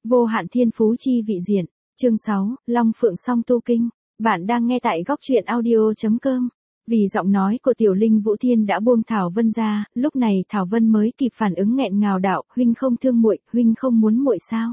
Vô hạn thiên phú chi vị diện. Chương 6, Long Phượng Song Tu Kinh. Bạn đang nghe tại góc truyện audio.com. Vì giọng nói của Tiểu Linh Vũ Thiên đã buông Thảo Vân ra, lúc này Thảo Vân mới kịp phản ứng nghẹn ngào đạo, huynh không thương muội, huynh không muốn muội sao?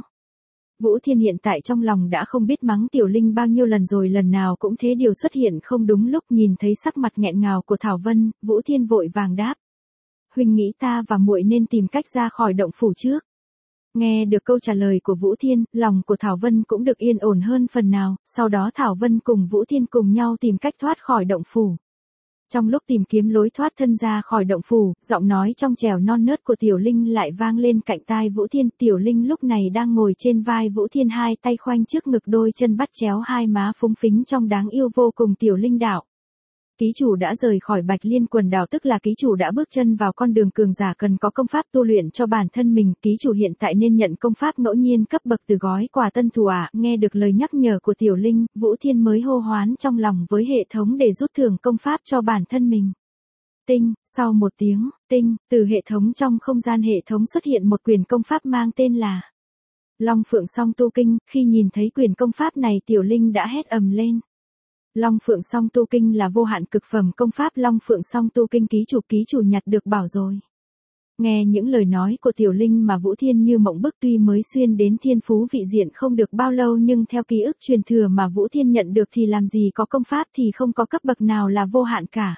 Vũ Thiên hiện tại trong lòng đã không biết mắng Tiểu Linh bao nhiêu lần rồi, lần nào cũng thế, điều xuất hiện không đúng lúc. Nhìn thấy sắc mặt nghẹn ngào của Thảo Vân, Vũ Thiên vội vàng đáp: huynh nghĩ ta và muội nên tìm cách ra khỏi động phủ trước. Nghe được câu trả lời của Vũ Thiên, lòng của Thảo Vân cũng được yên ổn hơn phần nào, sau đó Thảo Vân cùng Vũ Thiên cùng nhau tìm cách thoát khỏi động phủ. Trong lúc tìm kiếm lối thoát thân ra khỏi động phủ, giọng nói trong trẻo non nớt của Tiểu Linh lại vang lên cạnh tai Vũ Thiên. Tiểu Linh lúc này đang ngồi trên vai Vũ Thiên, hai tay khoanh trước ngực, đôi chân bắt chéo, hai má phúng phính trông đáng yêu vô cùng. Tiểu Linh đạo: ký chủ đã rời khỏi Bạch Liên quần đảo, tức là ký chủ đã bước chân vào con đường cường giả, cần có công pháp tu luyện cho bản thân mình. Ký chủ hiện tại nên nhận công pháp ngẫu nhiên cấp bậc từ gói quà tân thủ ạ. Nghe được lời nhắc nhở của Tiểu Linh, Vũ Thiên mới hô hoán trong lòng với hệ thống để rút thưởng công pháp cho bản thân mình. Tinh, sau một tiếng, tinh, từ hệ thống trong không gian hệ thống xuất hiện một quyển công pháp mang tên là Long Phượng Song Tu Kinh. Khi nhìn thấy quyển công pháp này, Tiểu Linh đã hét ầm lên. Long Phượng Song Tu Kinh là vô hạn cực phẩm công pháp. Long Phượng Song Tu Kinh, ký chủ nhặt được bảo rồi. Nghe những lời nói của Tiểu Linh mà Vũ Thiên như mộng bức. Tuy mới xuyên đến thiên phú vị diện không được bao lâu, nhưng theo ký ức truyền thừa mà Vũ Thiên nhận được thì làm gì có công pháp thì không có cấp bậc nào là vô hạn cả.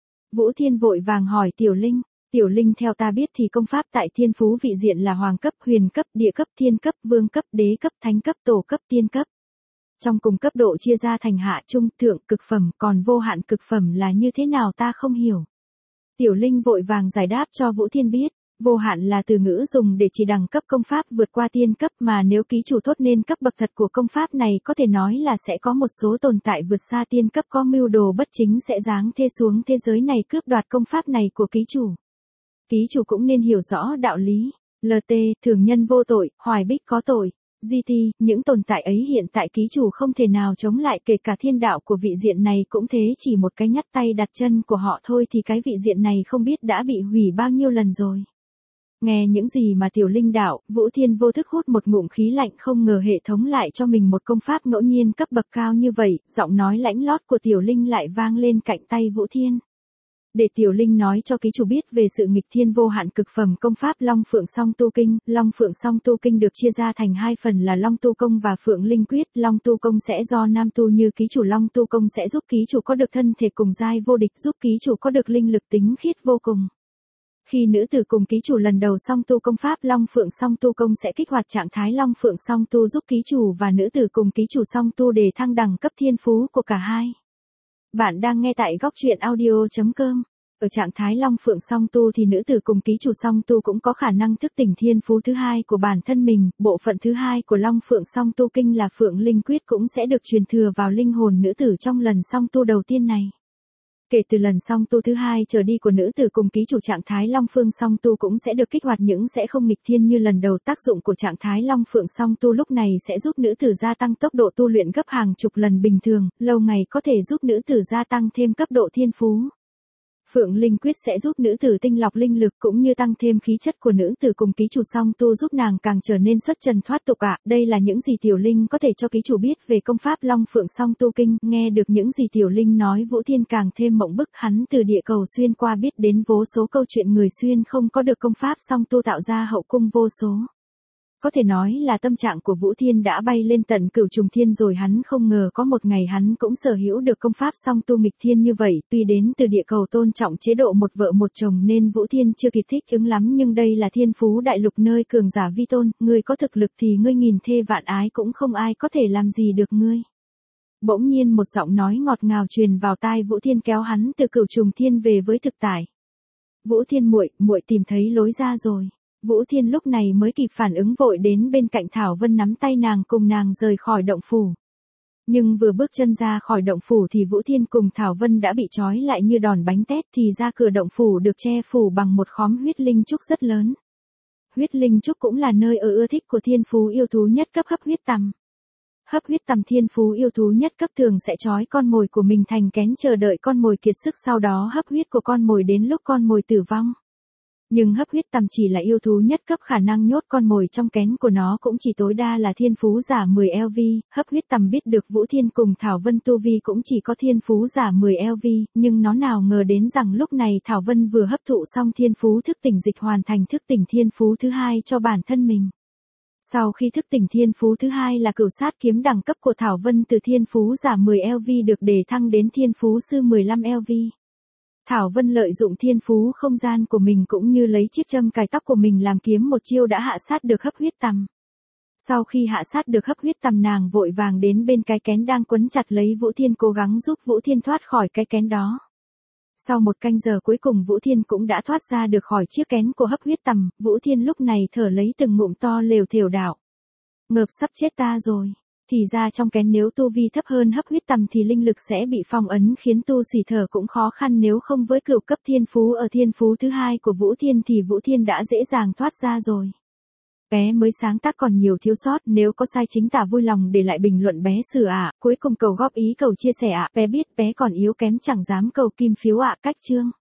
Vũ Thiên vội vàng hỏi Tiểu Linh: Tiểu Linh, theo ta biết thì công pháp tại thiên phú vị diện là hoàng cấp, huyền cấp, địa cấp, thiên cấp, vương cấp, đế cấp, thánh cấp, tổ cấp, tiên cấp. Trong cùng cấp độ chia ra thành hạ, trung, thượng, cực phẩm, còn vô hạn cực phẩm là như thế nào ta không hiểu. Tiểu Linh vội vàng giải đáp cho Vũ Thiên biết. Vô hạn là từ ngữ dùng để chỉ đẳng cấp công pháp vượt qua tiên cấp, mà nếu ký chủ thốt nên cấp bậc thật của công pháp này, có thể nói là sẽ có một số tồn tại vượt xa tiên cấp có mưu đồ bất chính sẽ giáng thê xuống thế giới này cướp đoạt công pháp này của ký chủ. Ký chủ cũng nên hiểu rõ đạo lý. LT, thường nhân vô tội, hoài bích có tội. GT, những tồn tại ấy hiện tại ký chủ không thể nào chống lại, kể cả thiên đạo của vị diện này cũng thế, chỉ một cái nhắc tay đặt chân của họ thôi thì cái vị diện này không biết đã bị hủy bao nhiêu lần rồi. Nghe những gì mà Tiểu Linh đạo, Vũ Thiên vô thức hút một ngụm khí lạnh, không ngờ hệ thống lại cho mình một công pháp ngẫu nhiên cấp bậc cao như vậy. Giọng nói lãnh lót của Tiểu Linh lại vang lên cạnh tay Vũ Thiên. Để Tiểu Linh nói cho ký chủ biết về sự nghịch thiên vô hạn cực phẩm công pháp Long Phượng Song Tu Kinh. Long Phượng Song Tu Kinh được chia ra thành hai phần là Long Tu Công và Phượng Linh Quyết. Long Tu Công sẽ do nam tu như ký chủ. Long Tu Công sẽ giúp ký chủ có được thân thể cùng giai vô địch, giúp ký chủ có được linh lực tính khiết vô cùng. Khi nữ tử cùng ký chủ lần đầu song tu công pháp Long Phượng Song Tu Công sẽ kích hoạt trạng thái Long Phượng Song Tu, giúp ký chủ và nữ tử cùng ký chủ song tu để thăng đẳng cấp thiên phú của cả hai. Bạn đang nghe tại góc truyện audio.com. Ở trạng thái Long Phượng Song Tu thì nữ tử cùng ký chủ song tu cũng có khả năng thức tỉnh thiên phú thứ hai của bản thân mình. Bộ phận thứ hai của Long Phượng Song Tu Kinh là Phượng Linh Quyết cũng sẽ được truyền thừa vào linh hồn nữ tử trong lần song tu đầu tiên này. Kể từ lần song tu thứ hai trở đi của nữ tử cùng ký chủ, trạng thái Long Phượng Song Tu cũng sẽ được kích hoạt, nhưng sẽ không nghịch thiên như lần đầu. Tác dụng của trạng thái Long Phượng Song Tu lúc này sẽ giúp nữ tử gia tăng tốc độ tu luyện gấp hàng chục lần bình thường, lâu ngày có thể giúp nữ tử gia tăng thêm cấp độ thiên phú. Phượng Linh Quyết sẽ giúp nữ tử tinh lọc linh lực cũng như tăng thêm khí chất của nữ tử cùng ký chủ song tu, giúp nàng càng trở nên xuất trần thoát tục ạ. Đây là những gì Tiểu Linh có thể cho ký chủ biết về công pháp Long Phượng Song Tu Kinh. Nghe được những gì Tiểu Linh nói, Vũ Thiên càng thêm mộng bức. Hắn từ địa cầu xuyên qua biết đến vô số câu chuyện người xuyên không có được công pháp song tu tạo ra hậu cung vô số. Có thể nói là tâm trạng của Vũ Thiên đã bay lên tận cửu trùng thiên rồi. Hắn không ngờ có một ngày hắn cũng sở hữu được công pháp song tu nghịch thiên như vậy. Tuy đến từ địa cầu tôn trọng chế độ một vợ một chồng nên Vũ Thiên chưa kịp thích ứng lắm, nhưng đây là thiên phú đại lục nơi cường giả vi tôn, ngươi có thực lực thì ngươi nghìn thê vạn ái cũng không ai có thể làm gì được ngươi. Bỗng nhiên một giọng nói ngọt ngào truyền vào tai Vũ Thiên, kéo hắn từ cửu trùng thiên về với thực tại. Vũ Thiên muội tìm thấy lối ra rồi. Vũ Thiên lúc này mới kịp phản ứng, vội đến bên cạnh Thảo Vân nắm tay nàng cùng nàng rời khỏi động phủ. Nhưng vừa bước chân ra khỏi động phủ thì Vũ Thiên cùng Thảo Vân đã bị trói lại như đòn bánh tét, thì ra cửa động phủ được che phủ bằng một khóm huyết linh trúc rất lớn. Huyết linh trúc cũng là nơi ưa thích của thiên phú yêu thú nhất cấp Hấp Huyết Tằm. Hấp Huyết Tằm thiên phú yêu thú nhất cấp thường sẽ trói con mồi của mình thành kén, chờ đợi con mồi kiệt sức, sau đó hấp huyết của con mồi đến lúc con mồi tử vong. Nhưng hấp huyết tằm chỉ là yêu thú nhất cấp, khả năng nhốt con mồi trong kén của nó cũng chỉ tối đa là thiên phú giả 10 LV, hấp huyết tằm biết được Vũ Thiên cùng Thảo Vân tu vi cũng chỉ có thiên phú giả 10 LV, nhưng nó nào ngờ đến rằng lúc này Thảo Vân vừa hấp thụ xong thiên phú thức tỉnh dịch hoàn thành thức tỉnh thiên phú thứ hai cho bản thân mình. Sau khi thức tỉnh thiên phú thứ hai là cửu sát kiếm, đẳng cấp của Thảo Vân từ thiên phú giả 10 LV được đề thăng đến thiên phú sư 15 LV. Thảo Vân lợi dụng thiên phú không gian của mình cũng như lấy chiếc châm cài tóc của mình làm kiếm một chiêu đã hạ sát được hấp huyết tằm. Sau khi hạ sát được hấp huyết tằm, nàng vội vàng đến bên cái kén đang quấn chặt lấy Vũ Thiên, cố gắng giúp Vũ Thiên thoát khỏi cái kén đó. Sau một canh giờ cuối cùng Vũ Thiên cũng đã thoát ra được khỏi chiếc kén của hấp huyết tằm, Vũ Thiên lúc này thở lấy từng ngụm to lều thều đạo. Ngợp sắp chết ta rồi. Thì ra trong kén nếu tu vi thấp hơn hấp huyết tằm thì linh lực sẽ bị phong ấn khiến tu sĩ thở cũng khó khăn, nếu không với cửu cấp thiên phú ở thiên phú thứ hai của Vũ Thiên thì Vũ Thiên đã dễ dàng thoát ra rồi. Bé mới sáng tác còn nhiều thiếu sót, nếu có sai chính tả vui lòng để lại bình luận bé sửa ạ. Cuối cùng cầu góp ý, cầu chia sẻ ạ. Bé biết bé còn yếu kém chẳng dám cầu kim phiếu ạ. Cách chương.